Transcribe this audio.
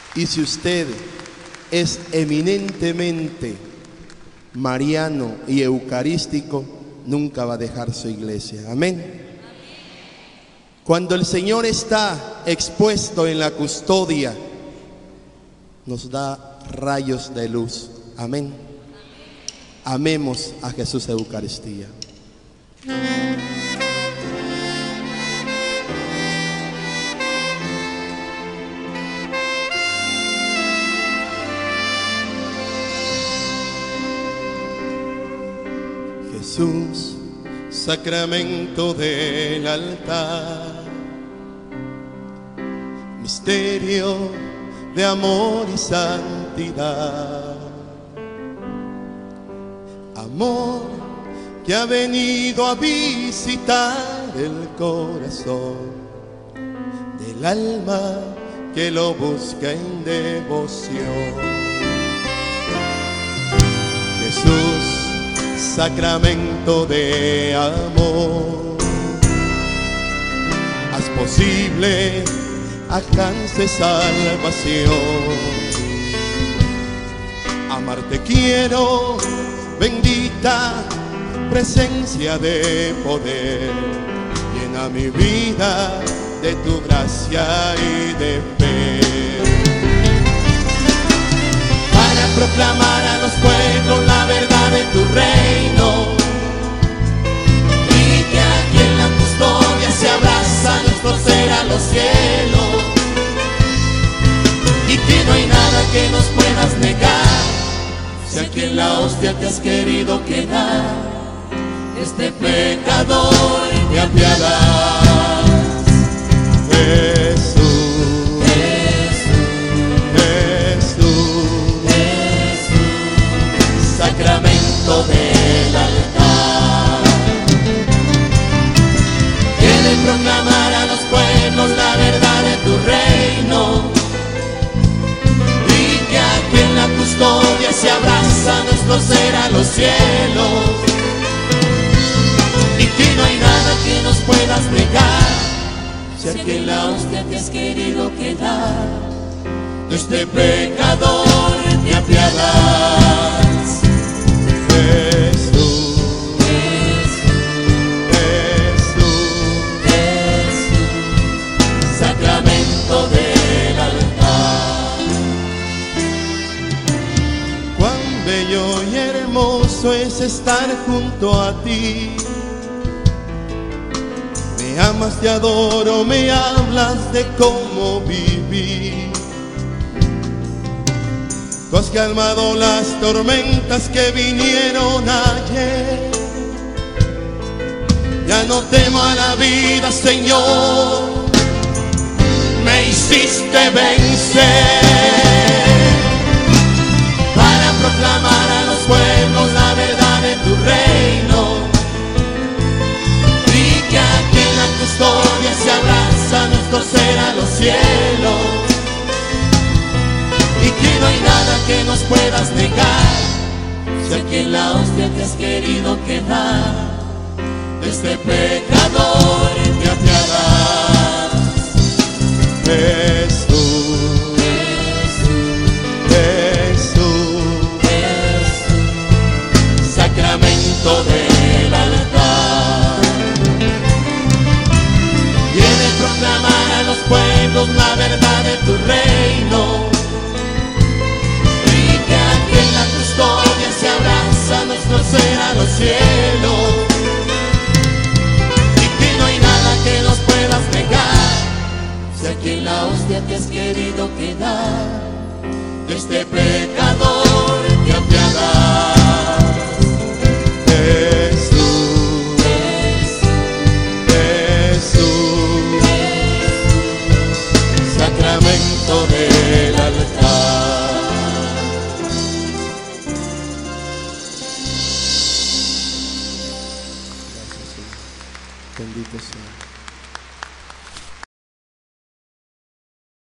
Y si usted es eminentemente mariano y eucarístico, nunca va a dejar su iglesia. Amén. Cuando el Señor está expuesto en la custodia, nos da rayos de luz. Amén. Amemos a Jesús Eucaristía. Jesús, sacramento del altar, misterio de amor y santidad, amor que ha venido a visitar el corazón del alma que lo busca en devoción. Jesús, sacramento de amor, haz posible alcance salvación. Amarte quiero, bendita presencia de poder, llena mi vida de tu gracia y de fe. Para proclamar a los pueblos la verdad de tu reino, y que aquí en la custodia se abraza nuestro ser a los cielos, y que no hay nada que nos puedas negar, si aquí en la hostia te has querido quedar, este pecador te apiadas. Jesús, sacramento del altar, quiere proclamar a los pueblos la verdad de tu reino, y que aquí en la custodia se abraza nuestro ser a los cielos, y que no hay nada que nos puedas negar, si aquí en la hostia te has querido quedar, de este pecador te apiadas. Jesús, sacramento del altar. Cuán bello y hermoso es estar junto a ti. Me amas, te adoro, me hablas de cómo vivir. Tú has calmado las tormentas que vinieron ayer. Ya no temo a la vida, Señor, me hiciste vencer. Para proclamar a los pueblos la verdad de tu reino, y que aquí en la custodia se abraza nuestro ser a los cielos, y que no hay nada que nos puedas negar, si aquí en la hostia te has querido quedar, de este pecador te apiadas. Jesús, sacramento del altar, viene a proclamar a los pueblos la verdad de tu reino, en la custodia se abraza nuestro ser a los cielos, y que no hay nada que nos puedas negar, si aquí en la hostia te has querido quedar, de este pecador te apiadas. Jesús, sacramento del altar. Bendito sea.